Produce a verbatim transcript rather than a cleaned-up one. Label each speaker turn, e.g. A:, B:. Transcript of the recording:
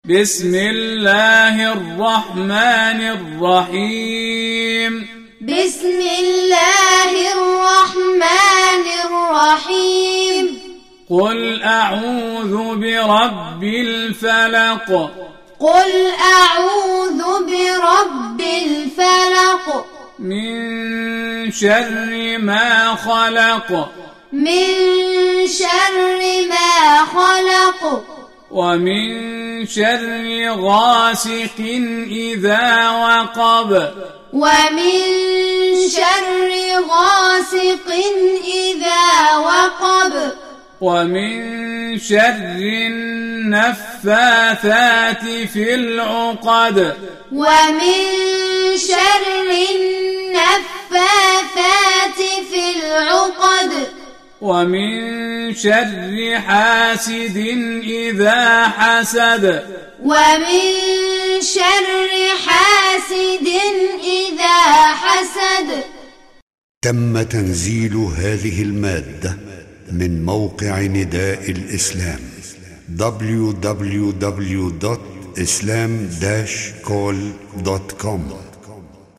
A: بسم الله الرحمن الرحيم
B: بسم الله الرحمن الرحيم
A: قل أعوذ برب الفلق
B: قل أعوذ برب الفلق
A: من شر ما خلق
B: من شر ما خلق
A: ومن شر غاسق إذا وقب
B: ومن شر غاسق إذا وقب
A: ومن شر النفاثات في العقد
B: ومن شر النفاثات في العقد
A: ومن شر حاسد إذا حسد
B: ومن شر حاسد إذا حسد.
C: تم تنزيل هذه المادة من موقع نداء الإسلام دبليو دبليو دبليو دوت إسلام داش كول دوت كوم.